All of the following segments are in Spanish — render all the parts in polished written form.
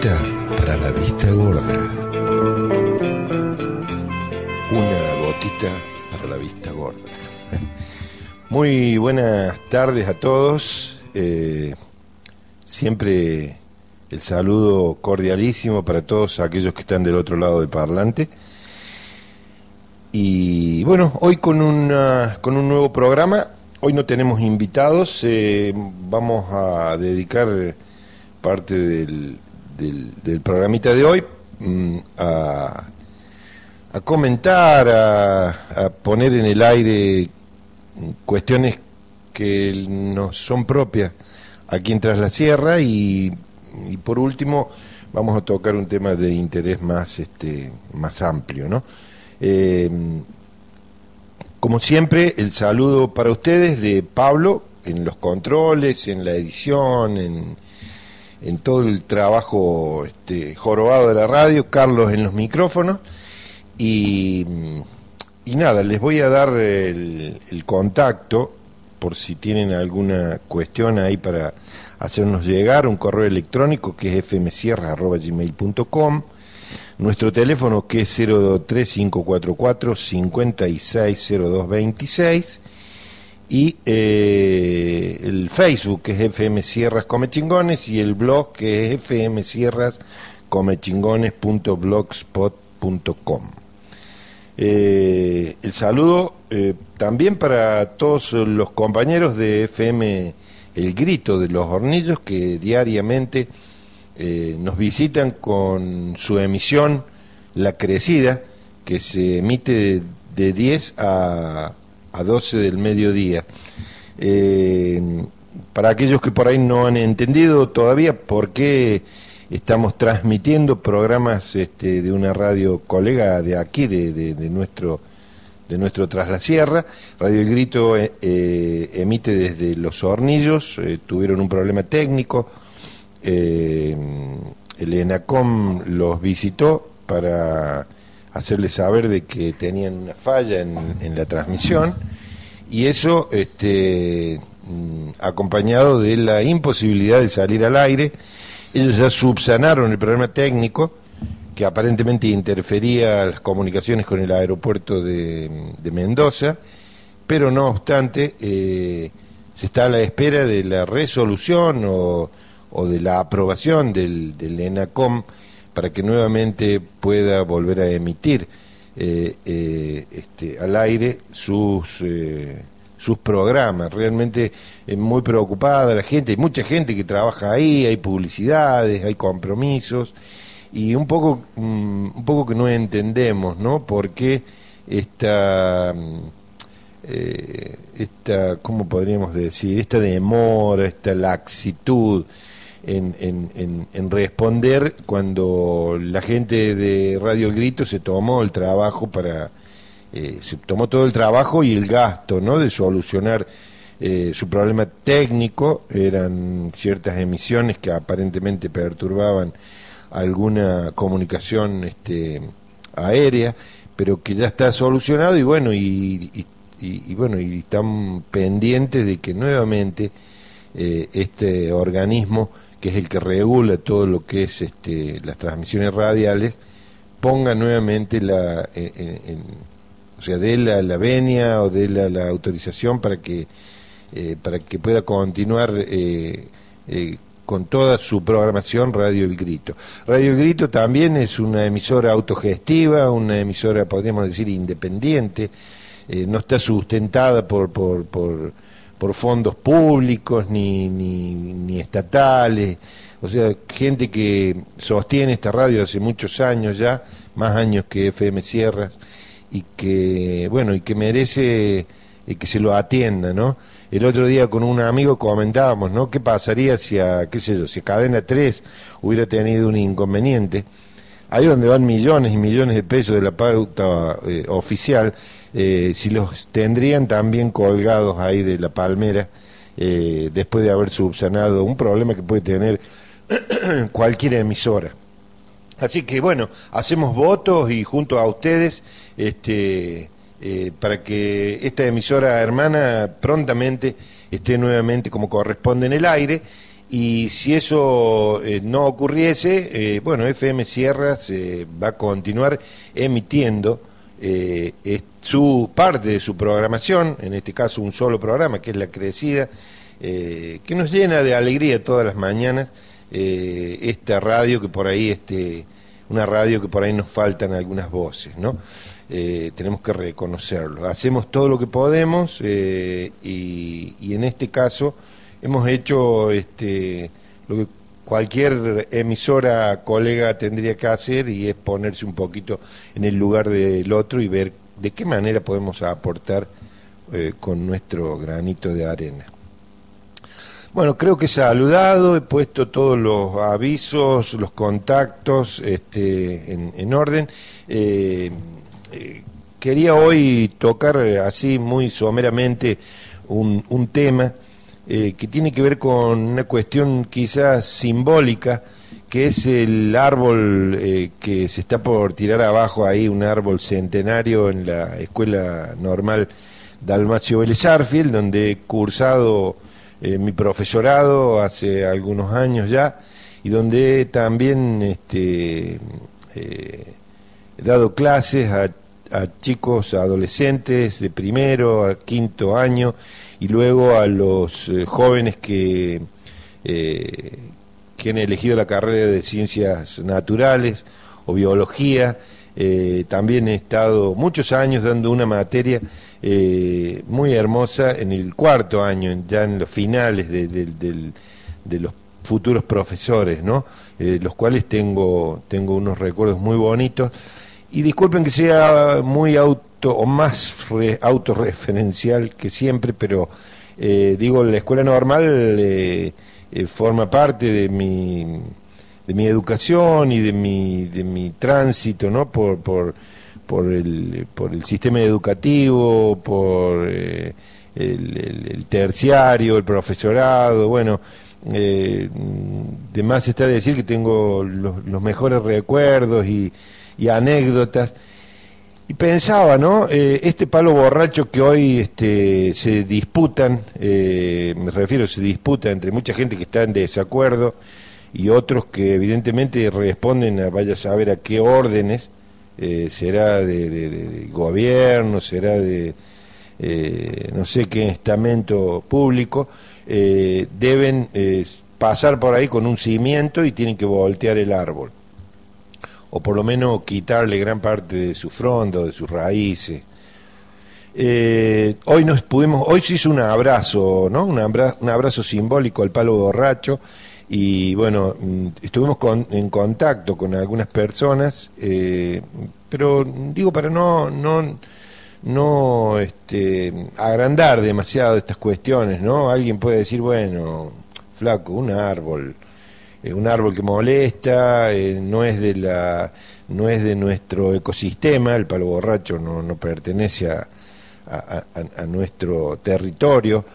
gotita para la vista gorda. Una gotita para la vista gorda. Muy buenas tardes a todos. Siempre el saludo cordialísimo para todos aquellos que están del otro lado del parlante. Y bueno, hoy con un nuevo programa. Hoy no tenemos invitados. Vamos a dedicar parte del programita de hoy a comentar, a poner en el aire cuestiones que nos son propias aquí en Tras la Sierra y por último vamos a tocar un tema de interés más amplio, ¿no? Como siempre, el saludo para ustedes de Pablo en los controles, en la edición, en todo el trabajo jorobado de la radio, Carlos en los micrófonos y nada, les voy a dar el contacto por si tienen alguna cuestión ahí para hacernos llegar, un correo electrónico que es fmsierra@gmail.com, nuestro teléfono que es 03544 560226 y el Facebook que es FM Sierras Come Chingones y el blog que es fmsierrascomechingones.blogspot.com. El saludo también para todos los compañeros de FM El Grito de los Hornillos que diariamente nos visitan con su emisión La Crecida, que se emite de 10 a 12 del mediodía. Para aquellos que por ahí no han entendido todavía por qué estamos transmitiendo programas de una radio colega de aquí, de nuestro Tras la Sierra, Radio El Grito emite desde Los Hornillos, tuvieron un problema técnico, el ENACOM los visitó para hacerles saber de que tenían una falla en la transmisión y eso acompañado de la imposibilidad de salir al aire. Ellos ya subsanaron el problema técnico que aparentemente interfería las comunicaciones con el aeropuerto de Mendoza, pero no obstante se está a la espera de la resolución o de la aprobación del ENACOM para que nuevamente pueda volver a emitir al aire sus programas. Realmente es muy preocupada la gente, hay mucha gente que trabaja ahí, hay publicidades, hay compromisos y un poco que no entendemos, ¿no? Por qué esta ¿cómo podríamos decir? Esta demora, esta laxitud en responder cuando la gente de Radio El Grito se tomó el trabajo se tomó todo el trabajo y el gasto, ¿no? De solucionar su problema técnico. Eran ciertas emisiones que aparentemente perturbaban alguna comunicación aérea, pero que ya está solucionado y bueno y están pendientes de que nuevamente este organismo que es el que regula todo lo que es las transmisiones radiales ponga nuevamente o sea, dé la venia o dé la autorización para que pueda continuar con toda su programación Radio El Grito. Radio El Grito también es una emisora autogestiva, una emisora, podríamos decir, independiente, no está sustentada por fondos públicos ni estatales, o sea, gente que sostiene esta radio hace muchos años ya, más años que FM Sierras, y que merece que se lo atienda, ¿no? El otro día con un amigo comentábamos, ¿no? ¿Qué pasaría si a Cadena 3 hubiera tenido un inconveniente? Ahí donde van millones y millones de pesos de la pauta oficial, si los tendrían también colgados ahí de la palmera, después de haber subsanado un problema que puede tener cualquier emisora. Así que bueno, hacemos votos y junto a ustedes para que esta emisora hermana prontamente esté nuevamente como corresponde en el aire Y si eso no ocurriese, bueno, FM Sierra se va a continuar emitiendo su parte de su programación, en este caso un solo programa, que es La Crecida, que nos llena de alegría todas las mañanas, esta radio que por ahí, una radio que por ahí nos faltan algunas voces, ¿no? Tenemos que reconocerlo. Hacemos todo lo que podemos y en este caso hemos hecho lo que cualquier emisora colega tendría que hacer, y es ponerse un poquito en el lugar del otro y ver de qué manera podemos aportar con nuestro granito de arena. Bueno, creo que he saludado, he puesto todos los avisos, los contactos en orden. Quería hoy tocar así muy someramente un tema que tiene que ver con una cuestión quizás simbólica, que es el árbol que se está por tirar abajo ahí, un árbol centenario en la Escuela Normal Dalmacio Vélez Arfield, donde he cursado mi profesorado hace algunos años ya, y donde también he dado clases a chicos, a adolescentes de primero a quinto año, y luego a los jóvenes que han elegido la carrera de ciencias naturales o biología. También he estado muchos años dando una materia muy hermosa en el cuarto año, ya en los finales de los futuros profesores, ¿no? Los cuales tengo unos recuerdos muy bonitos. Y disculpen que sea muy más autorreferencial que siempre, pero digo, la escuela normal forma parte de mi educación y de mi tránsito, ¿no? por el sistema educativo, por el terciario, el profesorado. Bueno, de más está decir que tengo los mejores recuerdos y anécdotas. Y pensaba, ¿no? Este palo borracho que hoy se disputan, se disputa entre mucha gente que está en desacuerdo y otros que evidentemente responden a vaya a saber a qué órdenes, será de gobierno, será de no sé qué estamento público, deben pasar por ahí con un cimiento y tienen que voltear el árbol, o por lo menos quitarle gran parte de su fronda, de sus raíces. Hoy se hizo un abrazo, ¿no? Un abrazo simbólico al palo borracho, y bueno, estuvimos en contacto con algunas personas, pero digo, para no agrandar demasiado estas cuestiones, ¿no? Alguien puede decir, bueno, flaco, un árbol que molesta, no es de nuestro ecosistema, el palo borracho no pertenece a nuestro territorio,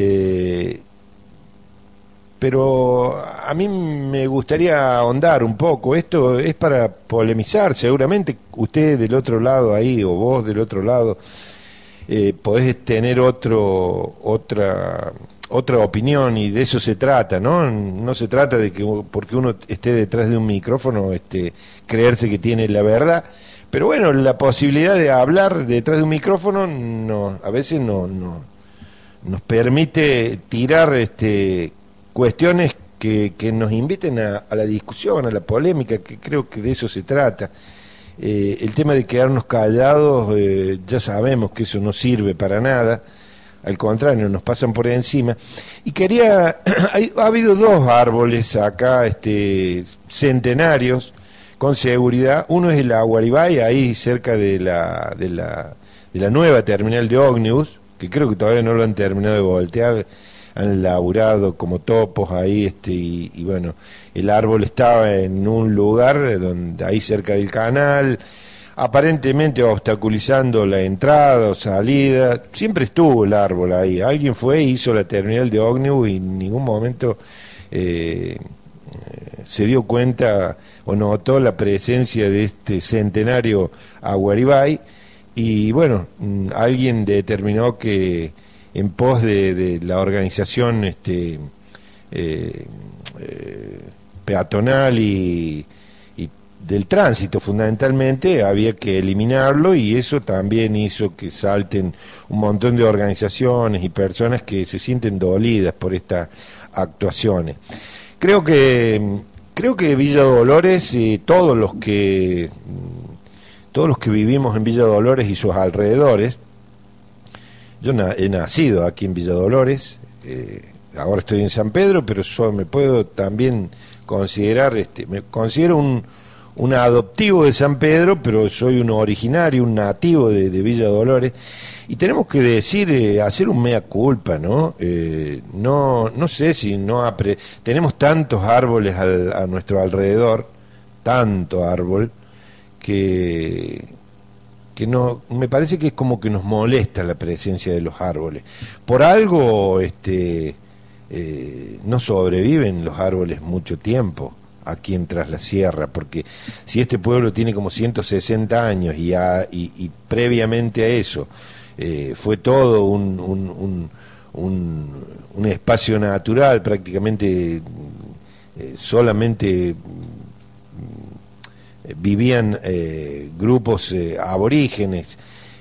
pero a mí me gustaría ahondar un poco. Esto es para polemizar, seguramente usted del otro lado ahí, o vos del otro lado, podés tener otra opinión, y de eso se trata, ¿no? No se trata de que porque uno esté detrás de un micrófono creerse que tiene la verdad, pero bueno, la posibilidad de hablar detrás de un micrófono a veces nos permite tirar cuestiones que nos inviten a la discusión, a la polémica, que creo que de eso se trata. El tema de quedarnos callados, ya sabemos que eso no sirve para nada. Al contrario, nos pasan por encima. Y ha habido dos árboles acá, centenarios, con seguridad. Uno es el Aguaribay, ahí cerca de la nueva terminal de ómnibus, que creo que todavía no lo han terminado de voltear, han laburado como topos ahí, y bueno, el árbol estaba en un lugar donde ahí cerca del canal, aparentemente obstaculizando la entrada o salida. Siempre estuvo el árbol ahí. Alguien fue y hizo la terminal de ómnibus y en ningún momento se dio cuenta o notó la presencia de este centenario Aguaribay, y bueno, alguien determinó que en pos de la organización eh, peatonal y del tránsito fundamentalmente, había que eliminarlo, y eso también hizo que salten un montón de organizaciones y personas que se sienten dolidas por estas actuaciones. Creo que Villa Dolores, todos los que vivimos en Villa Dolores y sus alrededores, yo he nacido aquí en Villa Dolores, ahora estoy en San Pedro, pero me puedo también considerar, me considero un adoptivo de San Pedro, pero soy un originario, un nativo de Villa Dolores, y tenemos que decir, hacer un mea culpa, ¿no? No sé si tenemos tantos árboles a nuestro alrededor, tanto árbol, que no, me parece que es como que nos molesta la presencia de los árboles. Por algo no sobreviven los árboles mucho tiempo aquí en Tras la Sierra, porque si este pueblo tiene como 160 años y previamente a eso fue todo un espacio natural, prácticamente solamente vivían grupos aborígenes,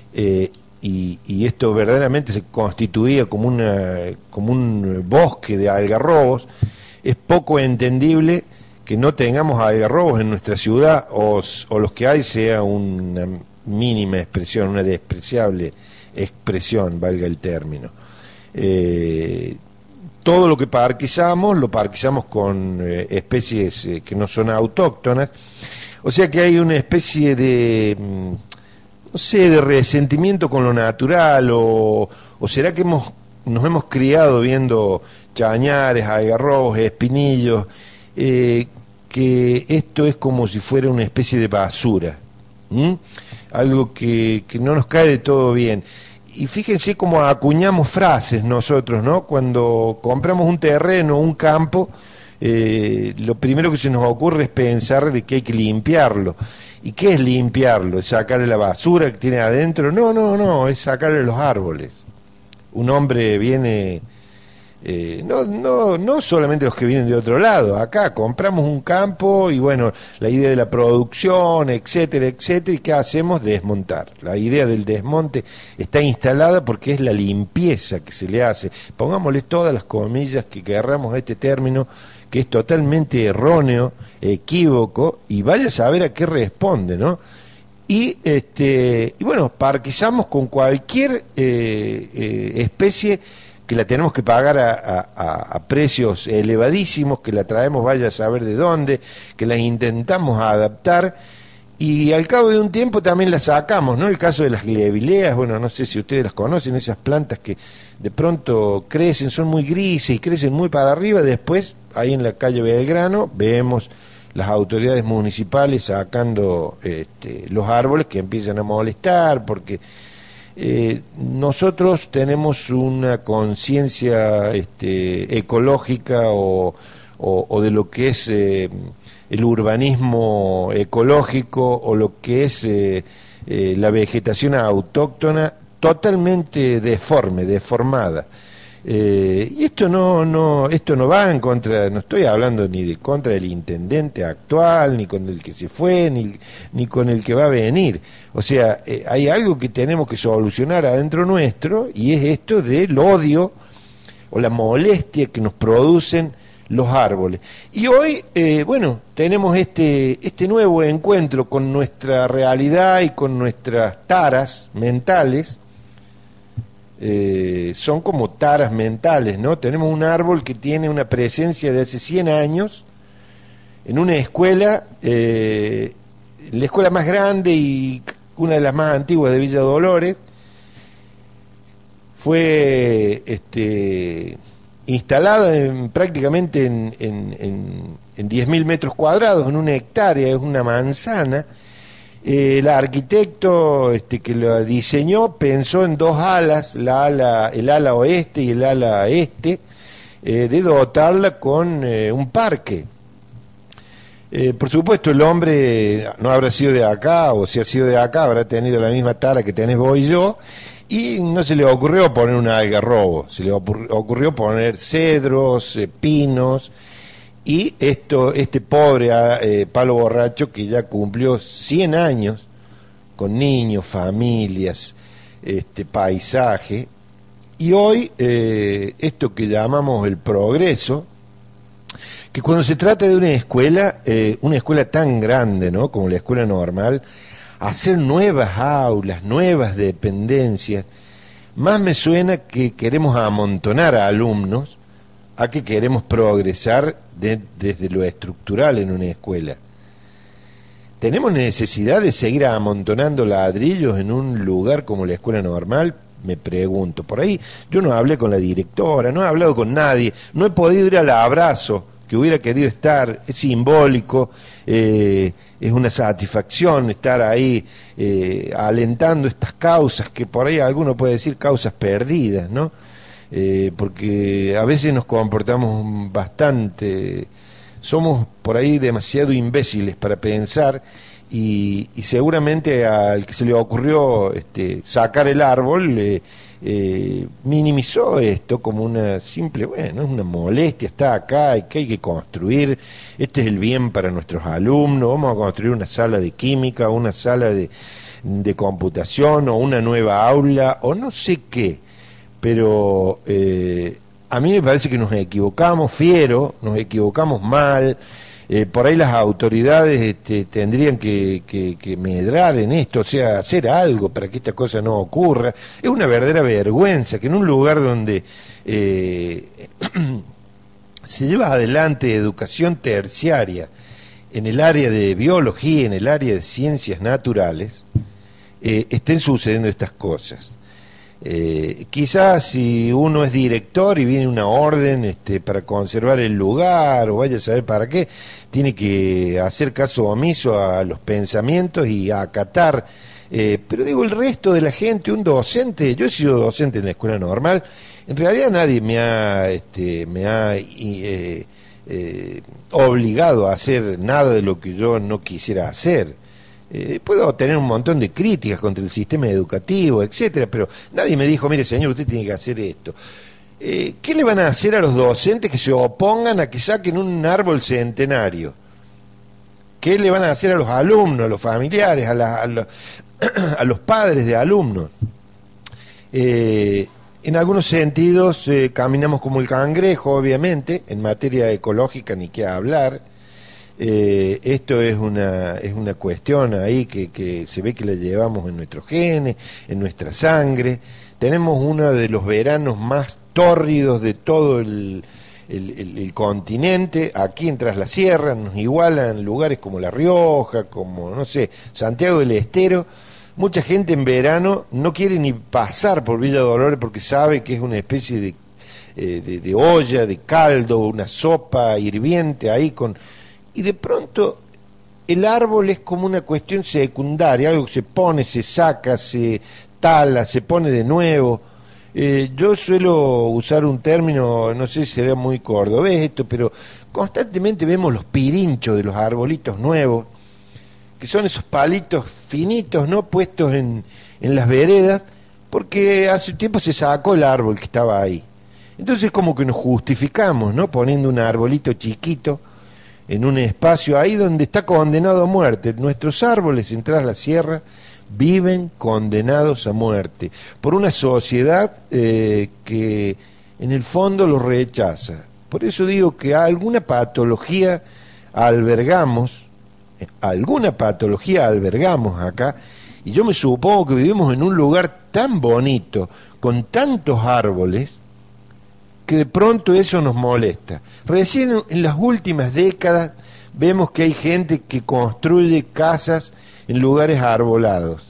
y esto verdaderamente se constituía como un bosque de algarrobos. Es poco entendible que no tengamos algarrobos en nuestra ciudad, o los que hay sea una mínima expresión, una despreciable expresión, valga el término. Todo lo que parquizamos, lo parquizamos con especies que no son autóctonas, o sea que hay una especie de, no sé, de resentimiento con lo natural, o será que nos hemos criado viendo chañares, algarrobos, espinillos, que esto es como si fuera una especie de basura, algo que no nos cae de todo bien. Y fíjense cómo acuñamos frases nosotros, ¿no? Cuando compramos un terreno, un campo, lo primero que se nos ocurre es pensar de que hay que limpiarlo. ¿Y qué es limpiarlo? ¿Es sacarle la basura que tiene adentro? No, es sacarle los árboles. Un hombre viene, no solamente los que vienen de otro lado, acá compramos un campo y bueno, la idea de la producción, etcétera, etcétera, ¿y qué hacemos? Desmontar. La idea del desmonte está instalada porque es la limpieza que se le hace. Pongámosle todas las comillas que querramos a este término, que es totalmente erróneo, equívoco, y vaya a saber a qué responde, ¿no? Y bueno, parquizamos con cualquier especie que la tenemos que pagar a precios elevadísimos, que la traemos vaya a saber de dónde, que la intentamos adaptar, y al cabo de un tiempo también la sacamos, ¿no? El caso de las glebileas, bueno, no sé si ustedes las conocen, esas plantas que de pronto crecen, son muy grises y crecen muy para arriba. Después, ahí en la calle Belgrano, vemos las autoridades municipales sacando los árboles que empiezan a molestar, porque nosotros tenemos una conciencia ecológica o de lo que es el urbanismo ecológico, o lo que es la vegetación autóctona, totalmente deformada. Y esto no va en contra, no estoy hablando ni de contra del intendente actual, ni con el que se fue, ni con el que va a venir. O sea, hay algo que tenemos que solucionar adentro nuestro, y es esto del odio o la molestia que nos producen los árboles. Y hoy, bueno, tenemos este nuevo encuentro con nuestra realidad y con nuestras taras mentales. Son como taras mentales, ¿no? Tenemos un árbol que tiene una presencia de hace 100 años en una escuela, la escuela más grande y una de las más antiguas de Villa Dolores. Fue instalada prácticamente en 10.000 metros cuadrados, en una hectárea, es una manzana. El arquitecto que lo diseñó pensó en dos alas, el ala oeste y el ala este, de dotarla con un parque. Por supuesto, el hombre no habrá sido de acá, o si ha sido de acá, habrá tenido la misma tara que tenés vos y yo, Y no se le ocurrió poner un algarrobo, se le ocurrió poner cedros, pinos, y este pobre palo borracho que ya cumplió 100 años, con niños, familias, paisaje, y hoy esto que llamamos el progreso, que cuando se trata de una escuela tan grande, ¿no?, como la escuela normal, hacer nuevas aulas, nuevas dependencias, más me suena que queremos amontonar a alumnos a que queremos progresar desde lo estructural en una escuela. ¿Tenemos necesidad de seguir amontonando ladrillos en un lugar como la escuela normal? Me pregunto. Por ahí yo no hablé con la directora, no he hablado con nadie, no he podido ir al abrazo que hubiera querido estar. Es simbólico, es una satisfacción estar ahí alentando estas causas, que por ahí alguno puede decir causas perdidas, ¿no? Porque a veces nos comportamos bastante, somos por ahí demasiado imbéciles para pensar, y seguramente al que se le ocurrió sacar el árbol minimizó esto como una simple, bueno, es una molestia, está acá y que hay que construir, este es el bien para nuestros alumnos, vamos a construir una sala de química, una sala de computación, o una nueva aula, o no sé qué, pero a mí me parece que nos equivocamos nos equivocamos mal. Por ahí las autoridades tendrían que medrar en esto, o sea, hacer algo para que esta cosa no ocurra. Es una verdadera vergüenza que en un lugar donde se lleva adelante educación terciaria en el área de biología, en el área de ciencias naturales, estén sucediendo estas cosas. Quizás si uno es director y viene una orden para conservar el lugar, o vaya a saber para qué, tiene que hacer caso omiso a los pensamientos y acatar, pero digo, el resto de la gente, un docente, yo he sido docente en la escuela normal, en realidad nadie me ha obligado a hacer nada de lo que yo no quisiera hacer. Puedo tener un montón de críticas contra el sistema educativo, etcétera, pero nadie me dijo, mire señor, usted tiene que hacer esto. ¿Qué le van a hacer a los docentes que se opongan a que saquen un árbol centenario? ¿Qué le van a hacer a los alumnos, a los familiares, a los padres de alumnos? En algunos sentidos caminamos como el cangrejo, obviamente, en materia ecológica ni qué hablar. Esto es una cuestión ahí que se ve que la llevamos en nuestros genes, en nuestra sangre. Tenemos uno de los veranos más tórridos de todo el continente, aquí en Tras la Sierra, nos igualan lugares como La Rioja, como, no sé, Santiago del Estero. Mucha gente en verano no quiere ni pasar por Villa Dolores porque sabe que es una especie de olla, de caldo, una sopa hirviente ahí con... Y de pronto el árbol es como una cuestión secundaria, algo que se pone, se saca, se tala, se pone de nuevo. Yo suelo usar un término, no sé si será muy cordobés esto, pero constantemente vemos los pirinchos de los arbolitos nuevos, que son esos palitos finitos, ¿no?, puestos en las veredas, porque hace tiempo se sacó el árbol que estaba ahí. Entonces como que nos justificamos, ¿no?, poniendo un arbolito chiquito en un espacio ahí donde está condenado a muerte. Nuestros árboles en Tras la Sierra viven condenados a muerte por una sociedad que en el fondo los rechaza. Por eso digo que alguna patología albergamos acá, y yo me supongo que vivimos en un lugar tan bonito, con tantos árboles, que de pronto eso nos molesta. Recién en las últimas décadas vemos que hay gente que construye casas en lugares arbolados.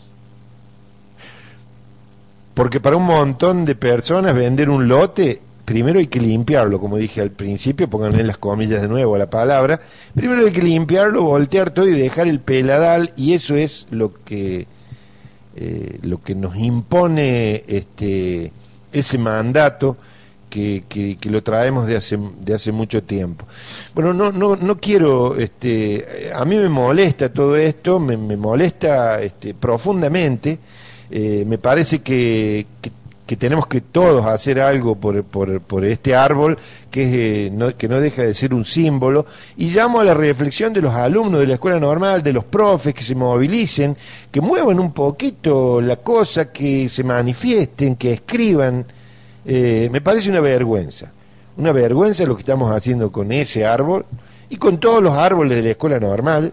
Porque para un montón de personas vender un lote, primero hay que limpiarlo, como dije al principio, pónganle las comillas de nuevo a la palabra, primero hay que limpiarlo, voltear todo y dejar el peladal, y eso es lo que nos impone ese mandato que lo traemos de hace mucho tiempo. Bueno, no quiero, a mí me molesta todo esto, me molesta profundamente, Me parece que tenemos que todos hacer algo por este árbol que no deja de ser un símbolo, y llamo a la reflexión de los alumnos de la escuela normal, de los profes, que se movilicen, que muevan un poquito la cosa, que se manifiesten, que escriban. Me parece una vergüenza lo que estamos haciendo con ese árbol y con todos los árboles de la escuela normal.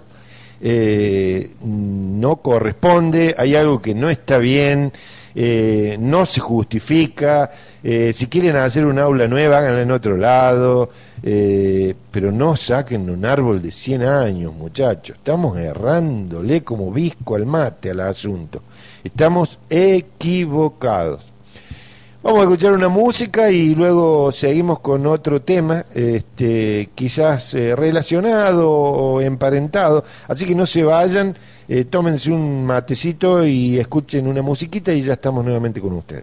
No corresponde, hay algo que no está bien, no se justifica. Si quieren hacer un aula nueva, háganla en otro lado, pero no saquen un árbol de 100 años, muchachos. Estamos errándole como visco al mate al asunto, estamos equivocados. Vamos a escuchar una música y luego seguimos con otro tema, quizás relacionado o emparentado. Así que no se vayan, tómense un matecito y escuchen una musiquita y ya estamos nuevamente con ustedes.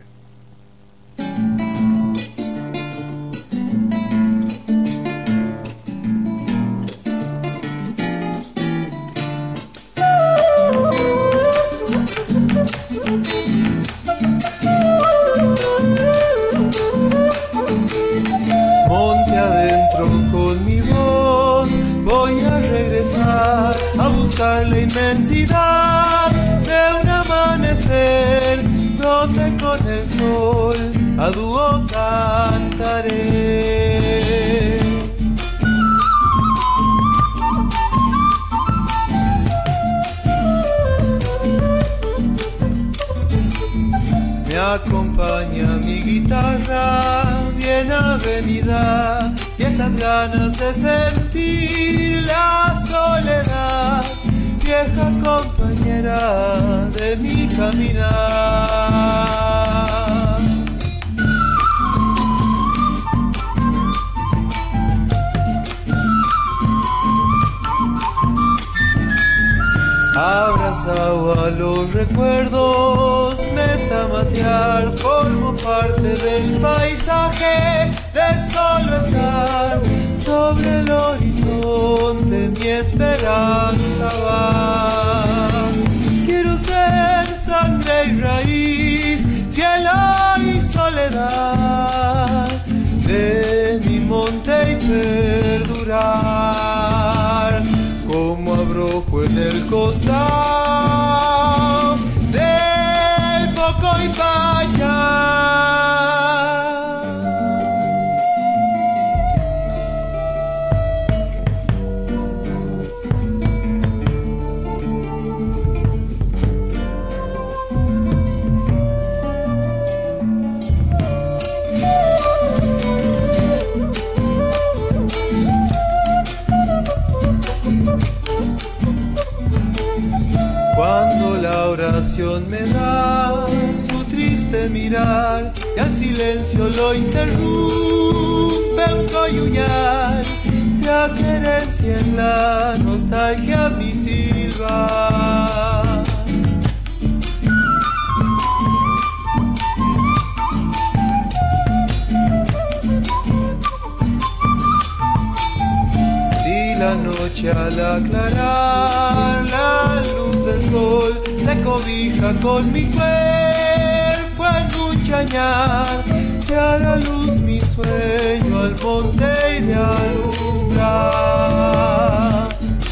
La inmensidad de un amanecer donde con el sol a dúo cantaré. Me acompaña mi guitarra bien avenida y esas ganas de sentir la soledad, vieja compañera de mi caminar. Abrazado a los recuerdos, metamatear, formo parte del paisaje de solo estar sobre el horizonte. Mi esperanza va. Quiero ser sangre y raíz, cielo y soledad de mi monte y perdurar como abrojo en el costado del Pocoipaya. Cuando la oración me da su triste mirar y al silencio lo interrumpe un coyullar, se acaricia en la nostalgia mi silba. Si la noche al aclarar la luz del sol se cobija con mi cuerpo en un chañar, se hará luz mi sueño al monte y de alumbrar.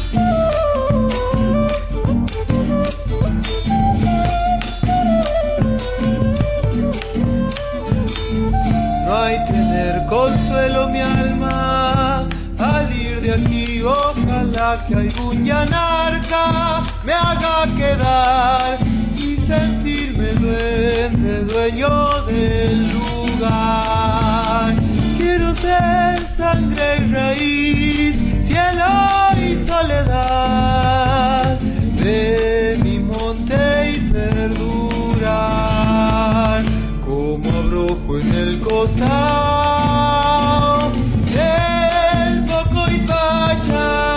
No hay tener consuelo mi alma al ir de aquí, ojalá que algún yanarca me haga quedar y sentirme dueño del lugar. Quiero ser sangre y raíz, cielo y soledad de mi monte y perdurar como abrojo en el costado del Pocoipaya.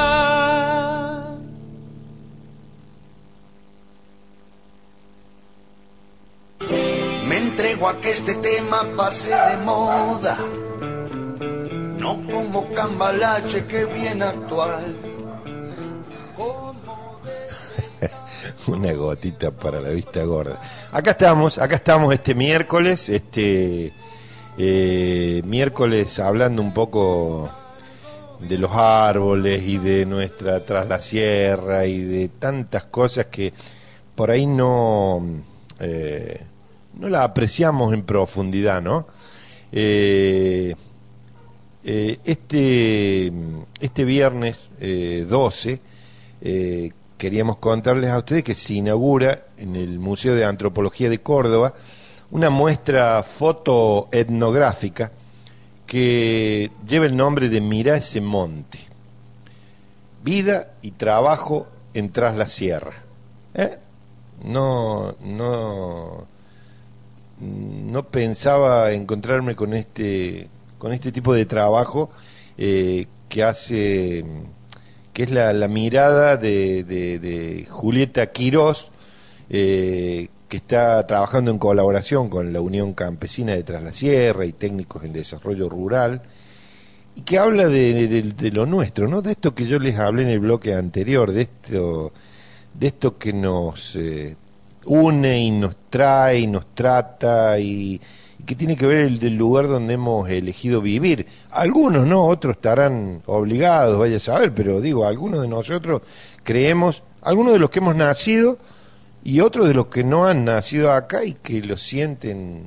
Me entrego a que este tema pase de moda, no como Cambalache que bien actual. Una gotita para la vista gorda. Acá estamos este miércoles, miércoles hablando un poco de los árboles y de nuestra tras la sierra y de tantas cosas que por ahí no la apreciamos en profundidad, ¿no? Este viernes 12 queríamos contarles a ustedes que se inaugura en el Museo de Antropología de Córdoba una muestra fotoetnográfica que lleva el nombre de Mirá ese monte, vida y trabajo en Tras la Sierra. No pensaba encontrarme con este tipo de trabajo que es la mirada de Julieta Quirós, que está trabajando en colaboración con la Unión Campesina de Tras la Sierra y técnicos en desarrollo rural, y que habla de lo nuestro, ¿no? De esto que yo les hablé en el bloque anterior, de esto que nos une y nos trae y nos trata y que tiene que ver del lugar donde hemos elegido vivir. Algunos no, otros estarán obligados, vaya a saber, pero digo, algunos de nosotros creemos, algunos de los que hemos nacido y otros de los que no han nacido acá y que lo sienten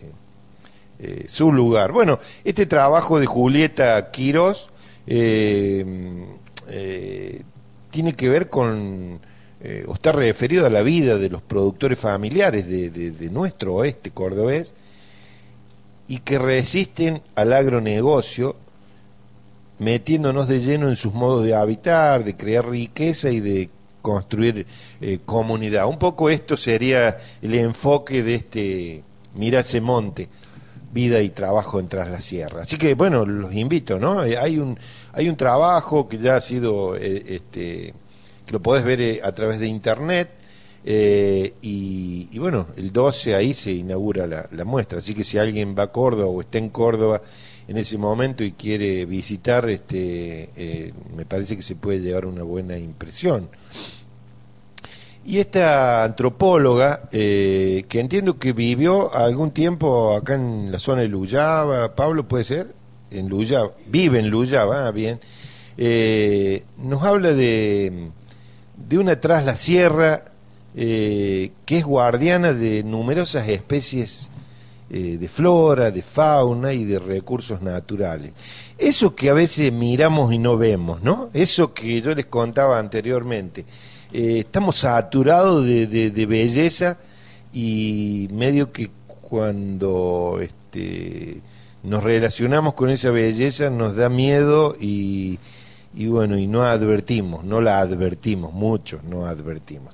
su lugar. Bueno, este trabajo de Julieta Quirós tiene que ver con, o está referido a la vida de los productores familiares de nuestro oeste cordobés, y que resisten al agronegocio, metiéndonos de lleno en sus modos de habitar, de crear riqueza y de construir comunidad. Un poco esto sería el enfoque de este Mirá ese monte, vida y trabajo en Tras la Sierra. Así que bueno, los invito, ¿no? Hay un trabajo que ya ha sido, que lo podés ver a través de internet. Y bueno, el 12 ahí se inaugura la muestra, así que si alguien va a Córdoba o está en Córdoba en ese momento y quiere visitar, me parece que se puede llevar una buena impresión. Y esta antropóloga, que entiendo que vivió algún tiempo acá en la zona de Luyaba, Pablo, ¿puede ser? En Luyaba, vive en Luyaba, bien, nos habla de una Tras la Sierra, que es guardiana de numerosas especies de flora, de fauna y de recursos naturales. Eso que a veces miramos y no vemos, ¿no? Eso que yo les contaba anteriormente. Estamos saturados de belleza y medio que cuando nos relacionamos con esa belleza nos da miedo y bueno, y no la advertimos, muchos no advertimos.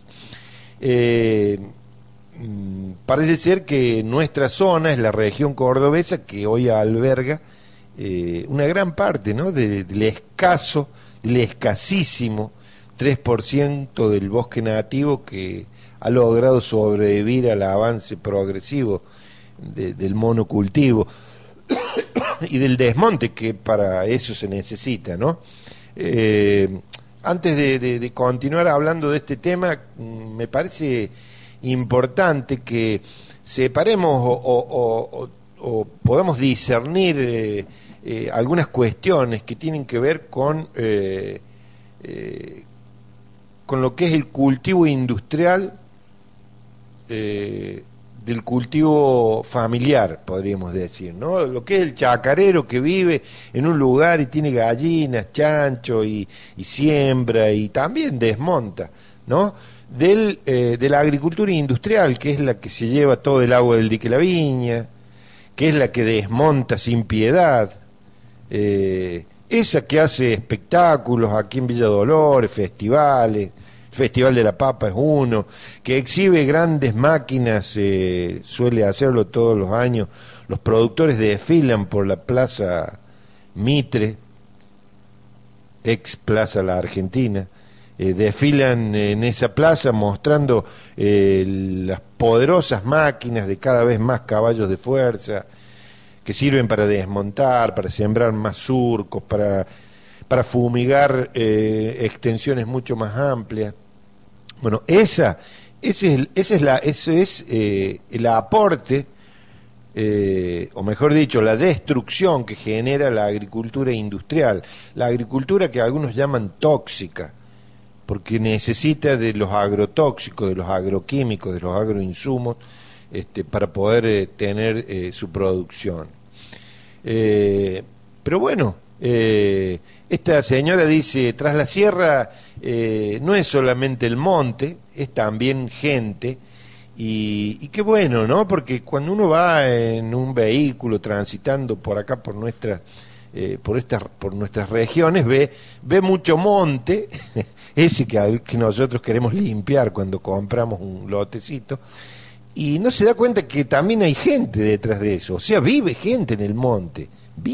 Parece ser que nuestra zona es la región cordobesa que hoy alberga una gran parte, ¿no? del escasísimo 3% del bosque nativo que ha logrado sobrevivir al avance progresivo del monocultivo y del desmonte que para eso se necesita, ¿no? Antes de continuar hablando de este tema, me parece importante que separemos o podamos discernir algunas cuestiones que tienen que ver con lo que es el cultivo industrial del cultivo familiar, podríamos decir, ¿no? Lo que es el chacarero que vive en un lugar y tiene gallinas, chancho y siembra y también desmonta, ¿no? De la agricultura industrial, que es la que se lleva todo el agua del dique La Viña, que es la que desmonta sin piedad, esa que hace espectáculos aquí en Villa Dolores, festivales. Festival de la Papa es uno, que exhibe grandes máquinas, suele hacerlo todos los años. Los productores desfilan por la Plaza Mitre, ex Plaza La Argentina, desfilan en esa plaza mostrando las poderosas máquinas de cada vez más caballos de fuerza, que sirven para desmontar, para sembrar más surcos, para fumigar extensiones mucho más amplias. Bueno, ese es el aporte, o mejor dicho, la destrucción que genera la agricultura industrial, la agricultura que algunos llaman tóxica, porque necesita de los agrotóxicos, de los agroquímicos, de los agroinsumos, para poder tener su producción. Pero bueno, esta señora dice, tras la sierra no es solamente el monte, es también gente, y qué bueno, ¿no? Porque cuando uno va en un vehículo transitando por acá, por nuestras regiones, ve mucho monte, ese que nosotros queremos limpiar cuando compramos un lotecito, y no se da cuenta que también hay gente detrás de eso. O sea, vive gente en el monte,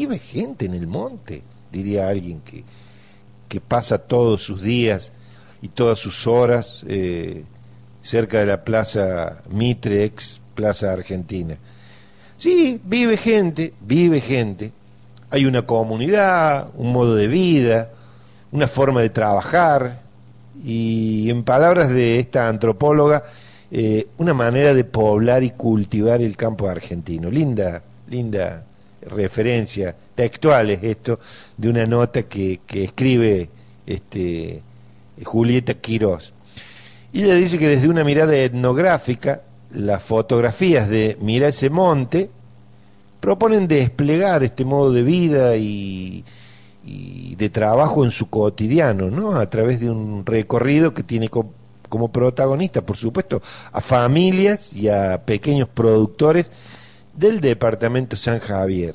diría alguien que pasa todos sus días y todas sus horas cerca de la Plaza Mitre, ex Plaza Argentina. Sí, vive gente, hay una comunidad, un modo de vida, una forma de trabajar, y en palabras de esta antropóloga, una manera de poblar y cultivar el campo argentino. Linda referencia textual es esto de una nota que escribe Julieta Quirós. Y ella dice que desde una mirada etnográfica, las fotografías de Mira ese monte proponen desplegar este modo de vida y de trabajo en su cotidiano, ¿no? A través de un recorrido que tiene como protagonista, por supuesto, a familias y a pequeños productores del departamento San Javier.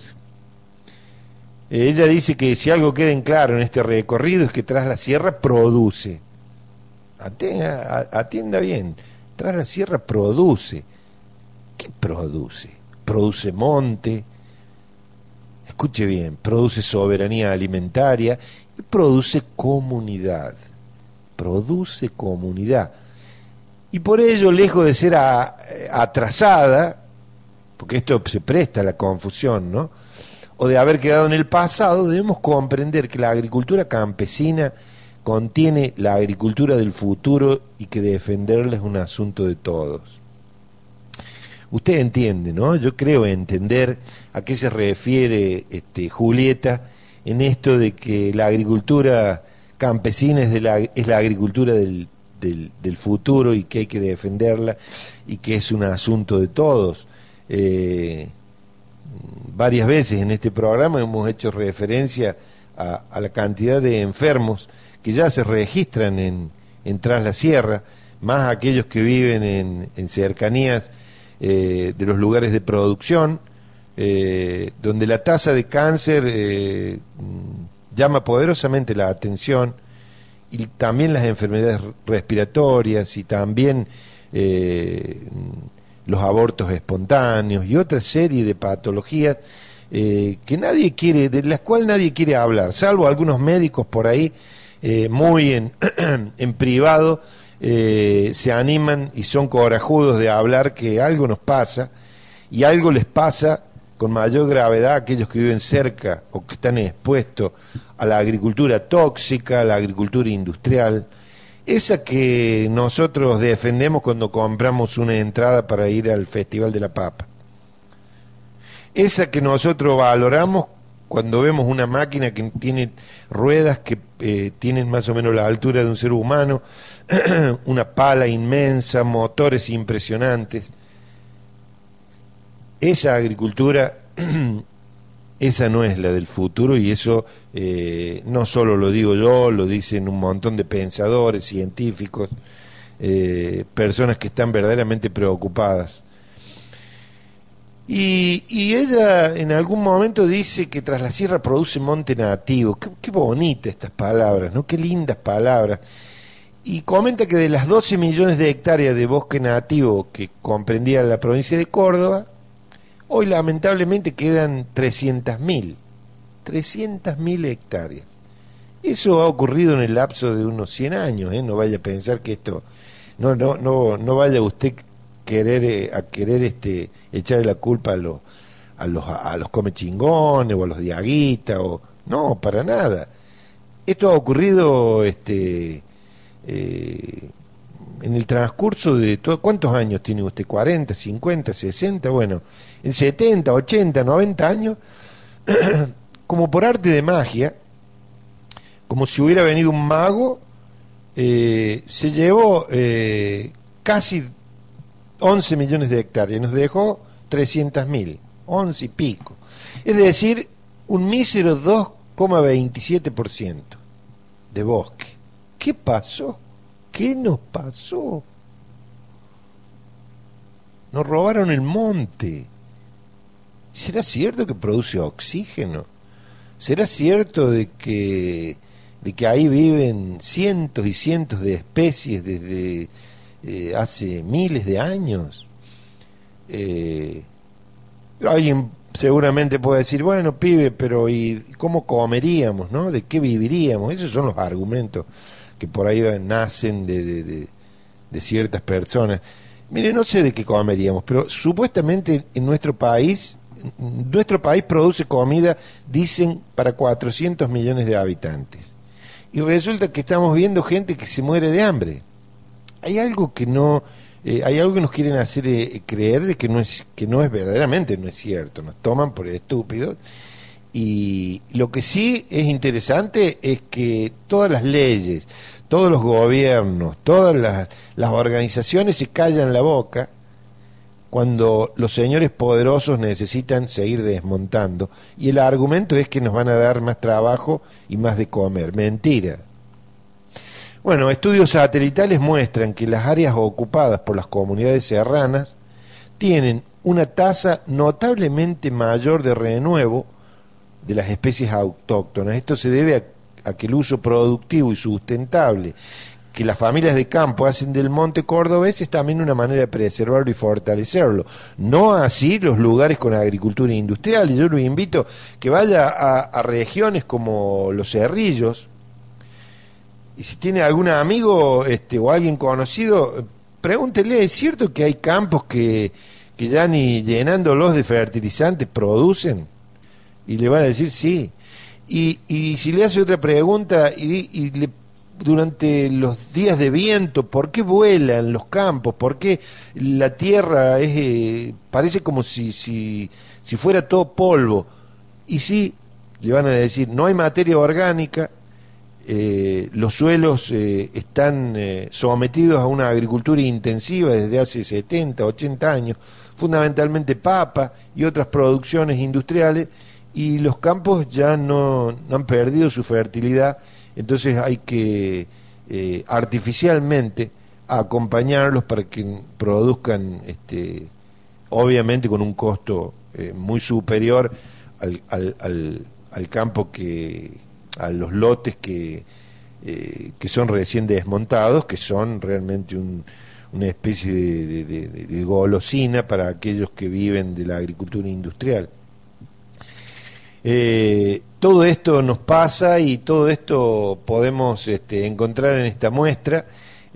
Ella dice que si algo queda en claro en este recorrido es que Tras la Sierra produce. Atienda bien, Tras la Sierra produce. ¿Qué produce? Produce monte, escuche bien, produce soberanía alimentaria y produce comunidad. Y por ello, lejos de ser atrasada, porque esto se presta a la confusión, ¿no?, o de haber quedado en el pasado, debemos comprender que la agricultura campesina contiene la agricultura del futuro y que defenderla es un asunto de todos. Usted entiende, ¿no? Yo creo entender a qué se refiere Julieta en esto de que la agricultura campesina es la agricultura del futuro y que hay que defenderla y que es un asunto de todos. Varias veces en este programa hemos hecho referencia a la cantidad de enfermos que ya se registran en Tras la Sierra, más aquellos que viven en cercanías de los lugares de producción, donde la tasa de cáncer llama poderosamente la atención, y también las enfermedades respiratorias y también los abortos espontáneos y otra serie de patologías que nadie quiere, de las cuales nadie quiere hablar, salvo algunos médicos por ahí muy en privado se animan y son corajudos de hablar que algo nos pasa, y algo les pasa con mayor gravedad a aquellos que viven cerca o que están expuestos a la agricultura tóxica, a la agricultura industrial, esa que nosotros defendemos cuando compramos una entrada para ir al Festival de la Papa, esa que nosotros valoramos cuando vemos una máquina que tiene ruedas que tienen más o menos la altura de un ser humano, una pala inmensa, motores impresionantes. Esa agricultura, esa no es la del futuro, y eso no solo lo digo yo, lo dicen un montón de pensadores, científicos, personas que están verdaderamente preocupadas. Y ella en algún momento dice que Tras la Sierra produce monte nativo. Qué bonitas estas palabras, ¿no? Qué lindas palabras. Y comenta que de las 12 millones de hectáreas de bosque nativo que comprendía la provincia de Córdoba, hoy lamentablemente quedan 300.000 hectáreas. Eso ha ocurrido en el lapso de unos 100 años, ¿eh? No vaya a pensar que esto, no vaya usted querer echarle la culpa a los comechingones o a los diaguitas, no, para nada. Esto ha ocurrido en el transcurso de todo, ¿cuántos años tiene usted? ¿40, 50, 60? Bueno, en 70, 80, 90 años, como por arte de magia, como si hubiera venido un mago, se llevó casi 11 millones de hectáreas, nos dejó 300.000, 11 y pico. Es decir, un mísero 2,27% de bosque. ¿Qué pasó? ¿Qué nos pasó? Nos robaron el monte. ¿Será cierto que produce oxígeno? ¿Será cierto de que ahí viven cientos y cientos de especies desde hace miles de años? Alguien seguramente puede decir, bueno, pibe, pero ¿y cómo comeríamos, no? ¿De qué viviríamos? Esos son los argumentos que por ahí nacen de ciertas personas. Mire, no sé de qué comeríamos, pero supuestamente en nuestro país produce comida, dicen, para 400 millones de habitantes. Y resulta que estamos viendo gente que se muere de hambre. Hay algo que no... hay algo que nos quieren hacer creer de que no es verdaderamente, no es cierto. Nos toman por estúpidos. Y lo que sí es interesante es que todas las leyes, todos los gobiernos, todas las organizaciones se callan la boca cuando los señores poderosos necesitan seguir desmontando. Y el argumento es que nos van a dar más trabajo y más de comer. Mentira. Bueno, estudios satelitales muestran que las áreas ocupadas por las comunidades serranas tienen una tasa notablemente mayor de renuevo de las especies autóctonas. Esto se debe a que el uso productivo y sustentable que las familias de campo hacen del monte cordobés es también una manera de preservarlo y fortalecerlo. No así los lugares con agricultura industrial. Y yo lo invito que vaya a regiones como Los Cerrillos. Y si tiene algún amigo o alguien conocido, pregúntele, ¿es cierto que hay campos que ya ni llenándolos de fertilizantes producen? Y le van a decir sí. Y si le hace otra pregunta durante los días de viento, ¿por qué vuelan los campos? ¿Por qué la tierra parece como si fuera todo polvo? Y sí, le van a decir, no hay materia orgánica. Los suelos están sometidos a una agricultura intensiva desde hace 70, 80 años, fundamentalmente papa y otras producciones industriales, y los campos ya no han perdido su fertilidad, entonces hay que artificialmente acompañarlos para que produzcan, obviamente con un costo muy superior al campo a los lotes que son recién desmontados, que son realmente una especie de golosina para aquellos que viven de la agricultura industrial. Todo esto nos pasa y todo esto podemos encontrar en esta muestra.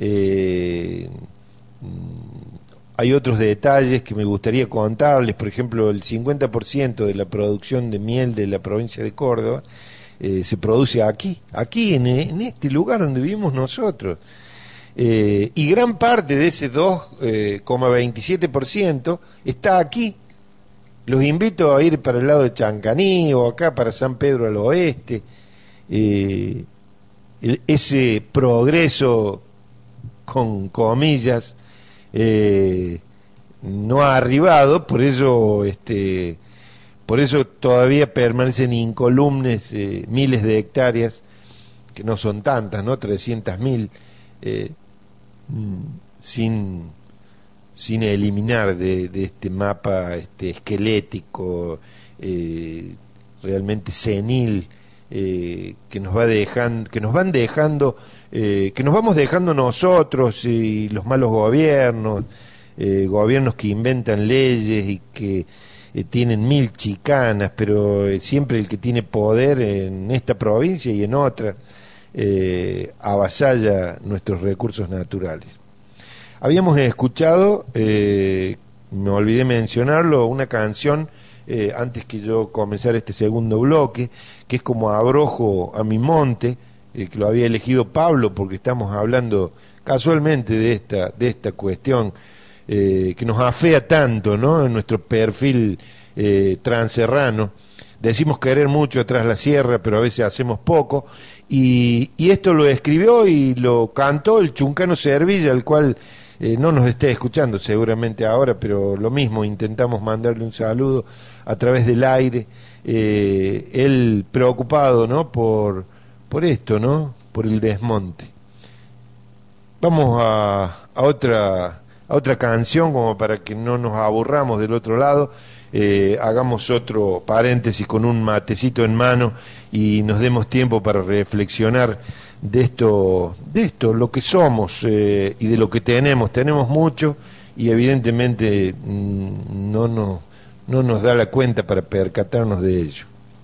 Hay otros detalles que me gustaría contarles. Por ejemplo, el 50% de la producción de miel de la provincia de Córdoba se produce aquí en este lugar donde vivimos nosotros. Y gran parte de ese 2,27% está aquí. Los invito a ir para el lado de Chancaní o acá para San Pedro al Oeste. Ese progreso, con comillas, no ha arribado, por eso todavía permanecen incolumnes miles de hectáreas, que no son tantas, ¿no? 300.000, sin eliminar de este mapa esquelético, realmente senil, que nos vamos dejando nosotros y los malos gobiernos, gobiernos que inventan leyes y que tienen 1000 chicanas, pero siempre el que tiene poder en esta provincia y en otras avasalla nuestros recursos naturales. Habíamos escuchado, me olvidé mencionarlo, una canción antes que yo comenzara este segundo bloque, que es como Abrojo a mi monte, que lo había elegido Pablo, porque estamos hablando casualmente de esta cuestión que nos afea tanto, ¿no?, en nuestro perfil transerrano. Decimos querer mucho atrás la sierra, pero a veces hacemos poco, y esto lo escribió y lo cantó el Chuncano Servilla, al cual no nos esté escuchando seguramente ahora, pero lo mismo, intentamos mandarle un saludo a través del aire, él preocupado, ¿no?, por esto, ¿no?, por el desmonte. Vamos a otra canción, como para que no nos aburramos del otro lado. Hagamos otro paréntesis con un matecito en mano y nos demos tiempo para reflexionar de esto, lo que somos y de lo que tenemos. Tenemos mucho y evidentemente no nos da la cuenta para percatarnos de ello.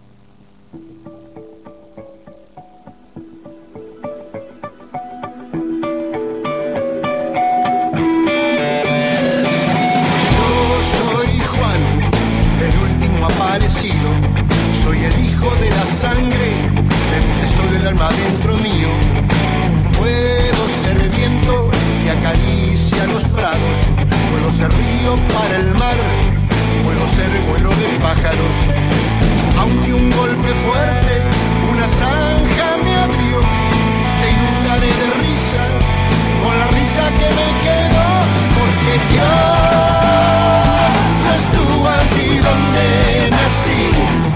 Soy el hijo de la sangre, me puse solo el alma dentro mío. Puedo ser viento que acaricia los prados, puedo ser río para el mar, puedo ser vuelo de pájaros. Aunque un golpe fuerte, una zanja me abrió, te inundaré de risa, con la risa que me quedó, porque Dios no estuvo allí donde nací.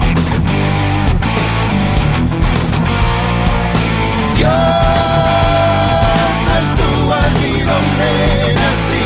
Dios no estuvo allí donde nací.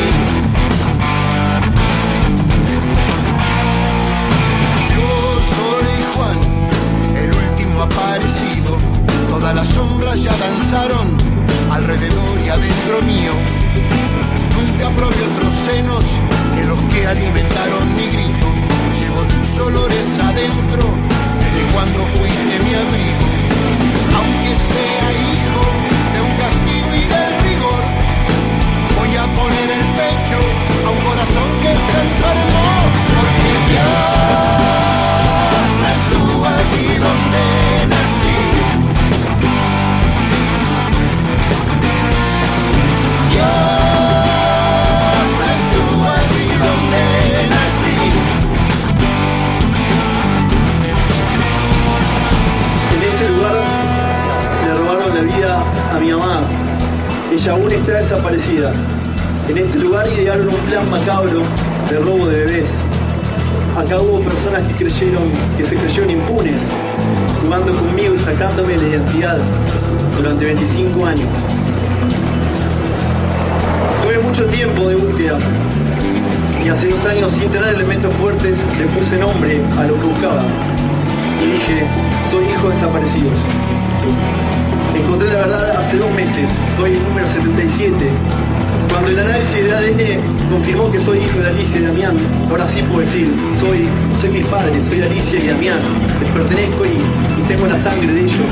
Yo soy Juan, el último aparecido. Todas las sombras ya danzaron alrededor y adentro mío. Nunca probé otros senos que los que alimentaron mi grito. Llevo tus olores adentro desde cuando fuiste mi abrigo. Aunque sea hijo de un castigo y del rigor, voy a poner el pecho a un corazón que se enfermó, porque Dios no estuvo allí donde nací. Dios no estuvo allí donde nací. En este lugar la vida a mi mamá, ella aún está desaparecida. En este lugar idearon un plan macabro de robo de bebés. Acá hubo personas que se creyeron impunes, jugando conmigo y sacándome la identidad durante 25 años. Tuve mucho tiempo de búsqueda y hace 2 años, sin tener elementos fuertes, le puse nombre a lo que buscaba y dije: soy hijo de desaparecidos. Encontré la verdad hace 2 meses, soy el número 77. Cuando el análisis de ADN confirmó que soy hijo de Alicia y Damián, ahora sí puedo decir, soy mis padres, soy Alicia y Damián, les pertenezco y tengo la sangre de ellos.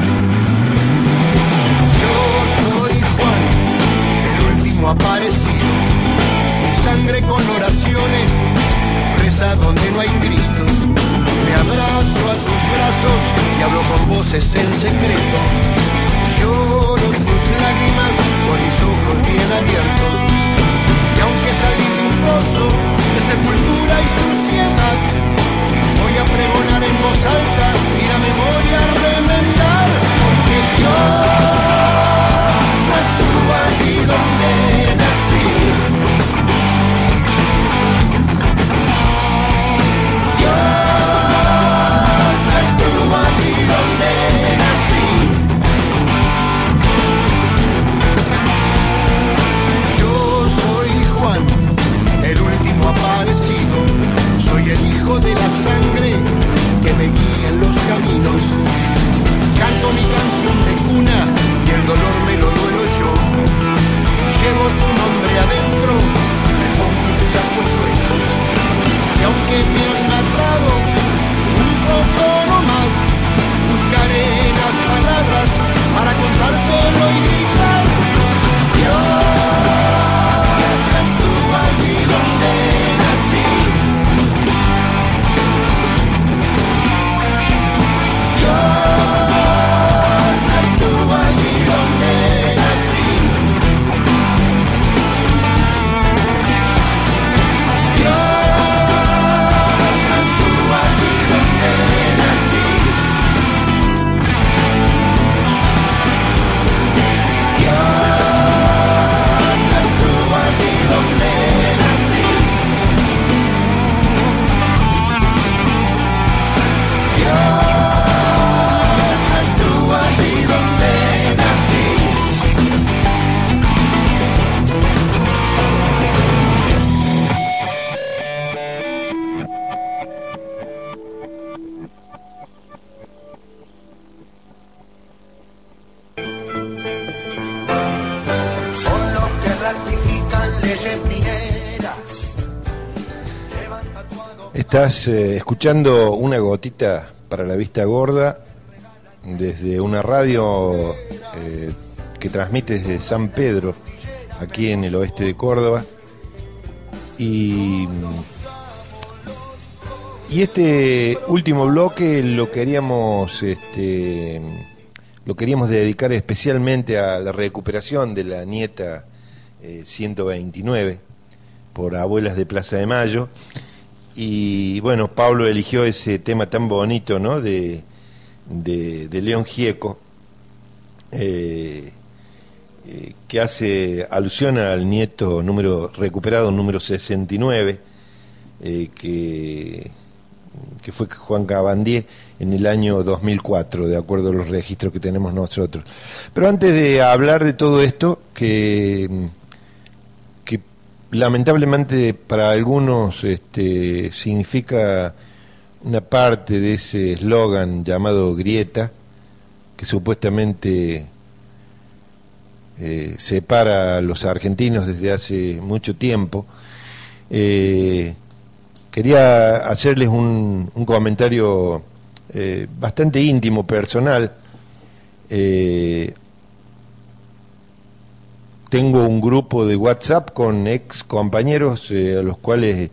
Yo soy Juan, el último aparecido, mi sangre con oraciones, reza donde no hay Cristos. Me abrazo a tus brazos y hablo con voces en secreto. Lloro tus lágrimas con mis ojos bien abiertos. Y aunque salí de un pozo de sepultura y suciedad, voy a pregonar en voz alta y la memoria remendar, porque Dios no estuvo allí donde nací. Dios no estuvo allí donde nací. Yo soy Juan, el último aparecido. Soy el hijo de la sangre que me guía en los Estás escuchando Una Gotita para la Vista Gorda desde una radio que transmite desde San Pedro, aquí en el oeste de Córdoba. Y este último bloque lo queríamos dedicar especialmente a la recuperación de la nieta 129 por Abuelas de Plaza de Mayo. Y bueno, Pablo eligió ese tema tan bonito, ¿no?, de León Gieco, que hace alusión al nieto recuperado número 69, que fue Juan Cabandier en el año 2004, de acuerdo a los registros que tenemos nosotros. Pero antes de hablar de todo esto, que lamentablemente para algunos significa una parte de ese eslogan llamado grieta, que supuestamente separa a los argentinos desde hace mucho tiempo. Quería hacerles un comentario bastante íntimo, personal. Tengo un grupo de WhatsApp con ex compañeros a los cuales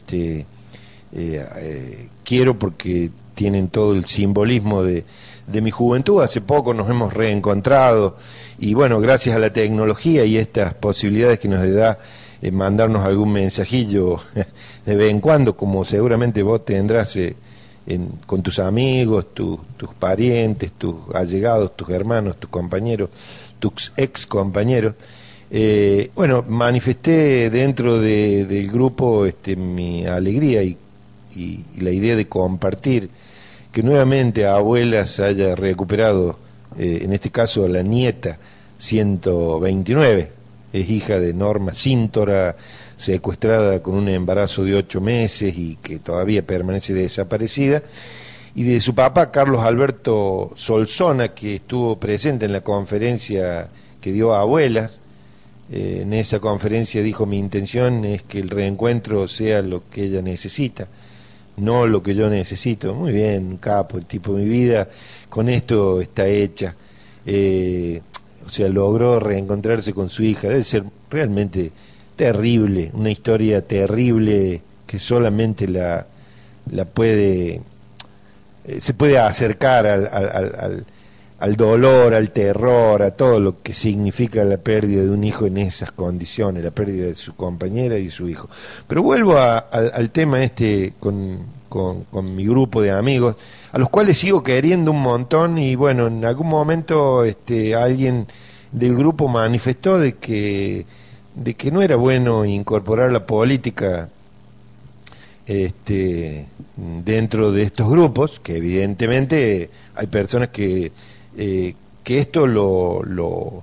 quiero porque tienen todo el simbolismo de mi juventud. Hace poco nos hemos reencontrado y bueno, gracias a la tecnología y estas posibilidades que nos da mandarnos algún mensajillo de vez en cuando, como seguramente vos tendrás con tus amigos, tus parientes, tus allegados, tus hermanos, tus compañeros, tus ex compañeros. Bueno, manifesté dentro del grupo mi alegría y la idea de compartir que nuevamente Abuelas haya recuperado, en este caso, a la nieta 129. Es hija de Norma Cíntora, secuestrada con un embarazo de 8 meses y que todavía permanece desaparecida, y de su papá, Carlos Alberto Solsona, que estuvo presente en la conferencia que dio a Abuelas. En esa conferencia dijo: mi intención es que el reencuentro sea lo que ella necesita, no lo que yo necesito. Muy bien, capo, el tipo, mi vida con esto está hecha. O sea, logró reencontrarse con su hija. Debe ser realmente terrible, una historia terrible que solamente la puede, se puede acercar al dolor, al terror, a todo lo que significa la pérdida de un hijo en esas condiciones, la pérdida de su compañera y de su hijo. Pero vuelvo al tema con mi grupo de amigos, a los cuales sigo queriendo un montón, y bueno, en algún momento alguien del grupo manifestó de que no era bueno incorporar la política dentro de estos grupos, que evidentemente hay personas que esto lo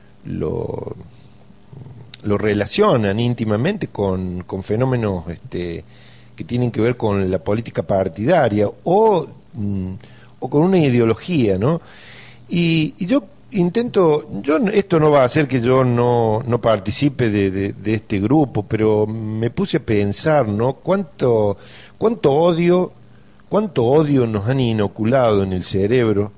relacionan íntimamente con fenómenos que tienen que ver con la política partidaria o con una ideología, ¿no? Y yo intento, esto no va a hacer que yo no participe de este grupo, pero me puse a pensar, ¿no? Cuánto odio nos han inoculado en el cerebro.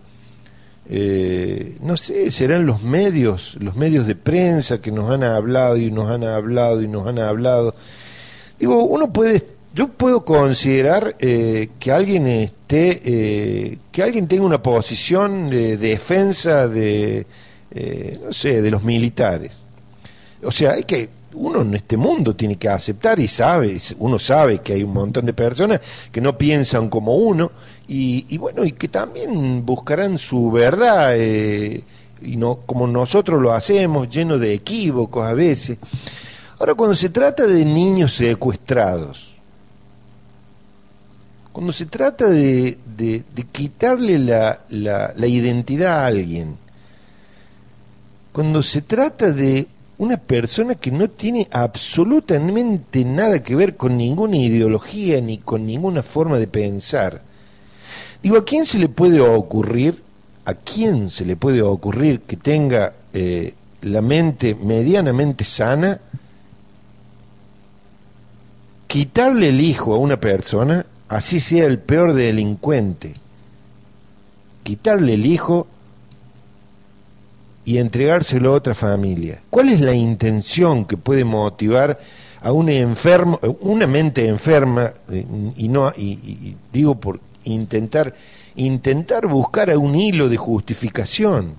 No sé, serán los medios de prensa que nos han hablado y nos han hablado y nos han hablado. Digo, yo puedo considerar que alguien tenga una posición de defensa no sé, de los militares. O sea, uno en este mundo tiene que aceptar, y uno sabe que hay un montón de personas que no piensan como uno, y bueno, y que también buscarán su verdad, y no como nosotros lo hacemos, lleno de equívocos a veces. Ahora, cuando se trata de niños secuestrados, cuando se trata de quitarle la identidad a alguien, cuando se trata de una persona que no tiene absolutamente nada que ver con ninguna ideología ni con ninguna forma de pensar, digo, ¿a quién se le puede ocurrir que tenga la mente medianamente sana, quitarle el hijo a una persona así sea el peor delincuente, quitarle el hijo y entregárselo a otra familia. ¿Cuál es la intención que puede motivar a un enfermo, una mente enferma, y digo por intentar buscar a un hilo de justificación?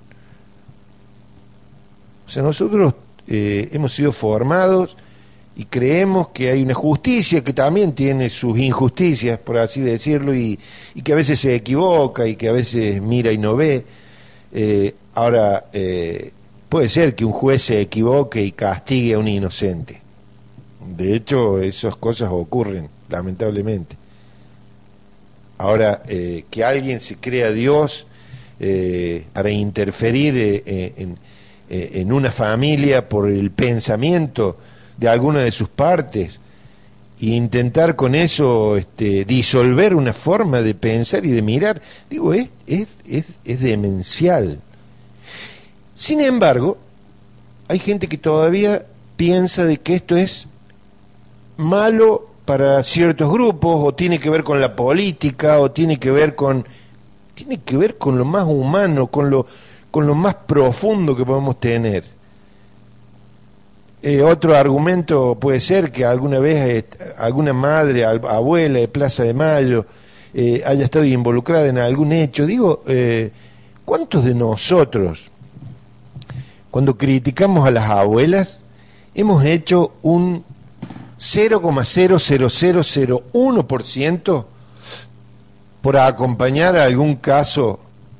O sea, nosotros hemos sido formados y creemos que hay una justicia que también tiene sus injusticias, por así decirlo, y que a veces se equivoca y que a veces mira y no ve. Ahora, puede ser que un juez se equivoque y castigue a un inocente. De hecho, esas cosas ocurren, lamentablemente. Ahora, que alguien se crea Dios para interferir en una familia por el pensamiento de alguna de sus partes e intentar con eso disolver una forma de pensar y de mirar, digo, es demencial. Sin embargo, hay gente que todavía piensa de que esto es malo para ciertos grupos, o tiene que ver con la política, o tiene que ver con lo más humano, con lo más profundo que podemos tener. Otro argumento puede ser que alguna vez alguna madre, abuela de Plaza de Mayo haya estado involucrada en algún hecho. Digo, ¿cuántos de nosotros, cuando criticamos a las abuelas, hemos hecho un 0,00001% por acompañar a algún caso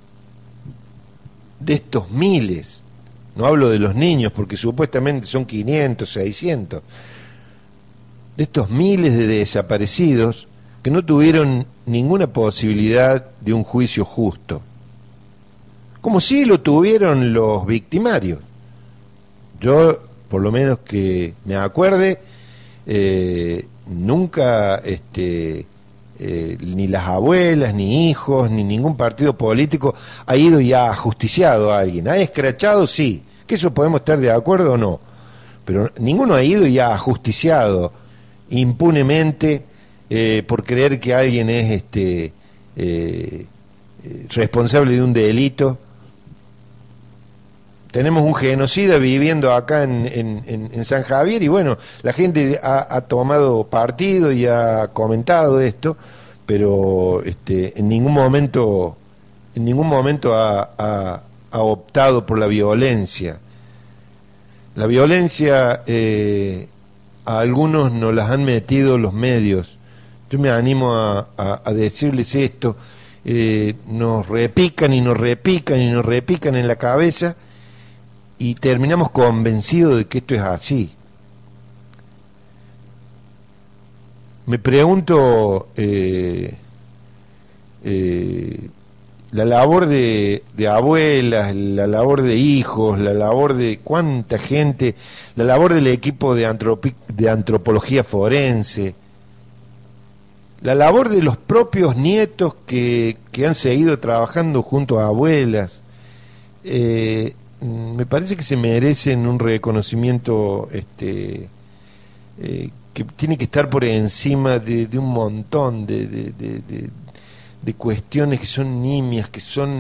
de estos miles? No hablo de los niños, porque supuestamente son 500, 600. De estos miles de desaparecidos que no tuvieron ninguna posibilidad de un juicio justo. Como sí lo tuvieron los victimarios. Yo, por lo menos que me acuerde, nunca ni las abuelas, ni hijos, ni ningún partido político ha ido y ha ajusticiado a alguien. Ha escrachado, sí, que eso podemos estar de acuerdo o no, pero ninguno ha ido y ha ajusticiado impunemente por creer que alguien es responsable de un delito. Tenemos un genocida viviendo acá en San Javier, y bueno, la gente ha tomado partido y ha comentado esto, pero en ningún momento ha optado por la violencia. La violencia a algunos nos las han metido los medios. Yo me animo a decirles esto, nos repican y nos repican y nos repican en la cabeza, y terminamos convencidos de que esto es así. Me pregunto, la labor de abuelas, la labor de hijos, la labor de cuánta gente, la labor del equipo de antropología forense, la labor de los propios nietos que han seguido trabajando junto a abuelas, me parece que se merecen un reconocimiento que tiene que estar por encima de un montón de cuestiones que son nimias, que son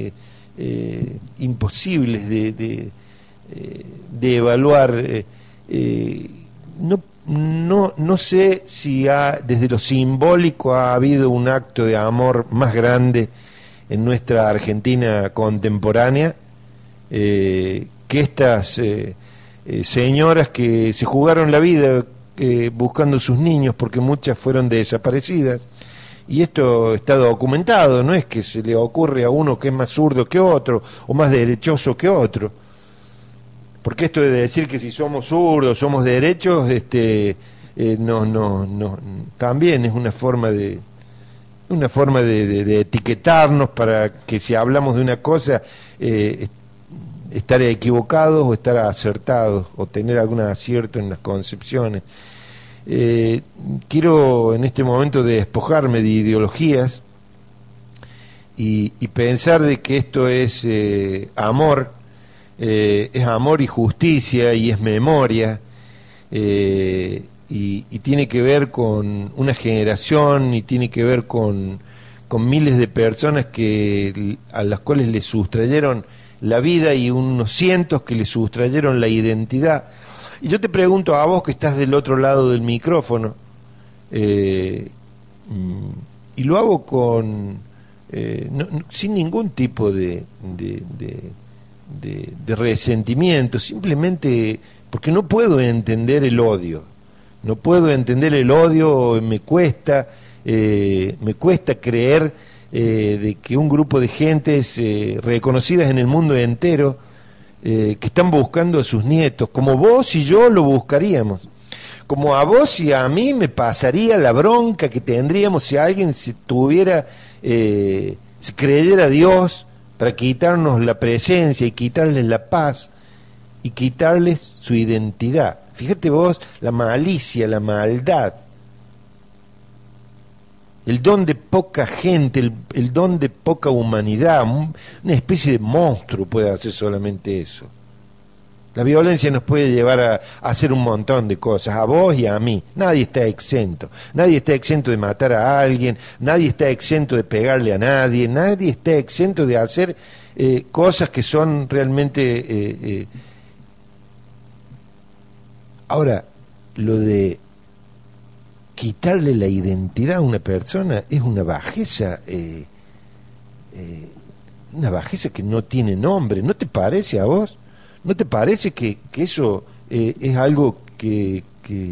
imposibles de evaluar. No sé si desde lo simbólico ha habido un acto de amor más grande en nuestra Argentina contemporánea que estas señoras que se jugaron la vida buscando sus niños, porque muchas fueron desaparecidas, y esto está documentado. No es que se le ocurre a uno que es más zurdo que otro o más derechoso que otro, porque esto de decir que si somos zurdos somos derechos, no, también es una forma de etiquetarnos para que, si hablamos de una cosa, estar equivocados o estar acertados, o tener algún acierto en las concepciones. Quiero en este momento despojarme de ideologías y pensar de que esto es amor y justicia, y es memoria, y y tiene que ver con una generación y tiene que ver con miles de personas a las cuales le sustrayeron la vida y unos cientos que le sustrayeron la identidad. Y yo te pregunto a vos que estás del otro lado del micrófono, y lo hago sin ningún tipo de resentimiento, simplemente porque no puedo entender el odio. No puedo entender el odio, me cuesta creer de que un grupo de gentes reconocidas en el mundo entero, que están buscando a sus nietos, como vos y yo lo buscaríamos, como a vos y a mí me pasaría la bronca que tendríamos si alguien se creyera a Dios para quitarnos la presencia y quitarles la paz y quitarles su identidad. Fíjate vos la malicia, la maldad, el don de poca gente, el don de poca humanidad, una especie de monstruo puede hacer solamente eso. La violencia nos puede llevar a hacer un montón de cosas, a vos y a mí. Nadie está exento de matar a alguien, nadie está exento de pegarle a nadie, nadie está exento de hacer cosas que son realmente... Ahora, lo de quitarle la identidad a una persona es una bajeza que no tiene nombre. ¿No te parece a vos? ¿No te parece que eso es algo que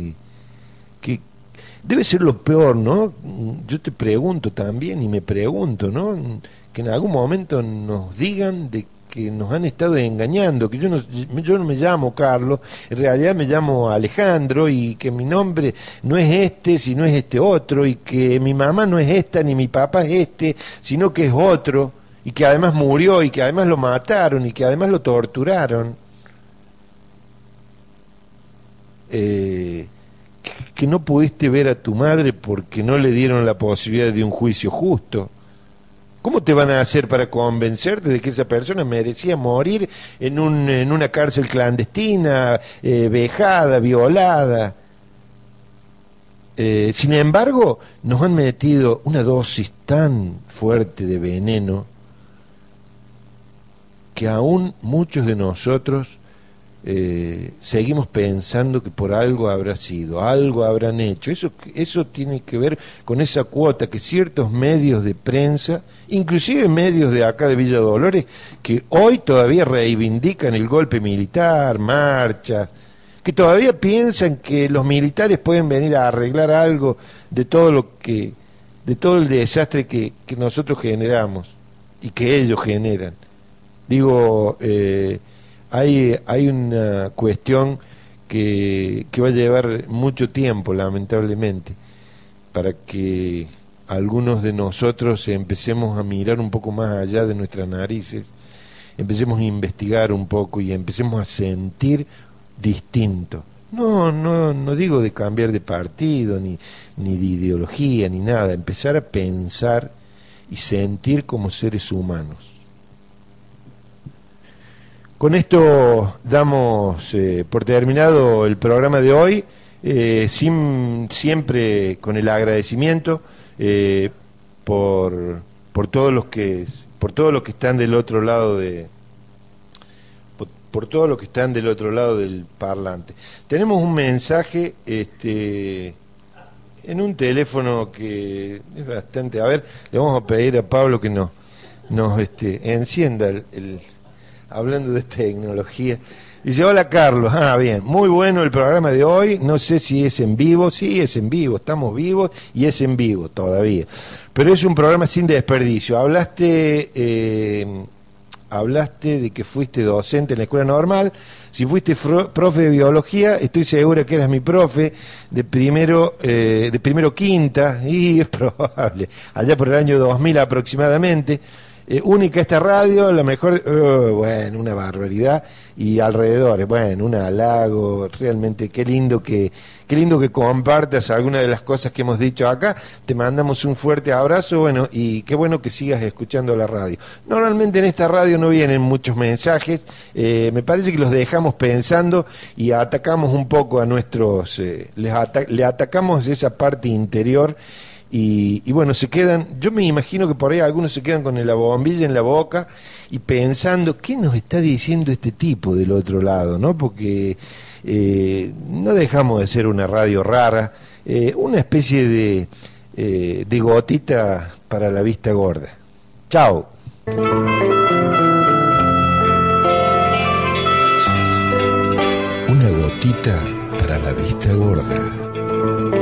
debe ser lo peor, ¿no? Yo te pregunto también y me pregunto, ¿no? Que en algún momento nos digan de que nos han estado engañando, que yo no me llamo Carlos, en realidad me llamo Alejandro, y que mi nombre no es este, sino es este otro, y que mi mamá no es esta, ni mi papá es este, sino que es otro, y que además murió, y que además lo mataron, y que además lo torturaron. Que no pudiste ver a tu madre porque no le dieron la posibilidad de un juicio justo. ¿Cómo te van a hacer para convencerte de que esa persona merecía morir en una cárcel clandestina, vejada, violada? Sin embargo, nos han metido una dosis tan fuerte de veneno que aún muchos de nosotros seguimos pensando que por algo habrá sido, algo habrán hecho. Eso tiene que ver con esa cuota que ciertos medios de prensa, inclusive medios de acá de Villa Dolores, que hoy todavía reivindican el golpe militar, marchas, que todavía piensan que los militares pueden venir a arreglar algo de todo el desastre que nosotros generamos y que ellos generan. Digo, hay una cuestión que va a llevar mucho tiempo, lamentablemente, para que algunos de nosotros empecemos a mirar un poco más allá de nuestras narices, empecemos a investigar un poco y empecemos a sentir distinto. No digo de cambiar de partido, ni de ideología, ni nada, empezar a pensar y sentir como seres humanos. Con esto damos por terminado el programa de hoy, siempre con el agradecimiento por todos los que están del otro lado por todos los que están del otro lado del parlante. Tenemos un mensaje en un teléfono que es bastante, a ver, le vamos a pedir a Pablo que nos encienda el hablando de tecnología. Dice: hola Carlos, bien, muy bueno el programa de hoy, no sé si es en vivo, sí es en vivo, estamos vivos y es en vivo todavía, pero es un programa sin desperdicio. Hablaste de que fuiste docente en la escuela normal. Si fuiste profe de biología, estoy segura que eras mi profe de primero quinta, y es probable, allá por el año 2000 aproximadamente. única esta radio, la mejor, bueno, una barbaridad, y alrededores, bueno, un halago, realmente qué lindo que compartas algunas de las cosas que hemos dicho acá. Te mandamos un fuerte abrazo, bueno, y qué bueno que sigas escuchando la radio. Normalmente en esta radio no vienen muchos mensajes, me parece que los dejamos pensando y atacamos un poco a nuestros, le atacamos esa parte interior. Y bueno, se quedan, yo me imagino que por ahí algunos se quedan con la bombilla en la boca y pensando, ¿qué nos está diciendo este tipo del otro lado? ¿No? Porque no dejamos de ser una radio rara, una especie de gotita para la vista gorda. Chao. Una gotita para la vista gorda.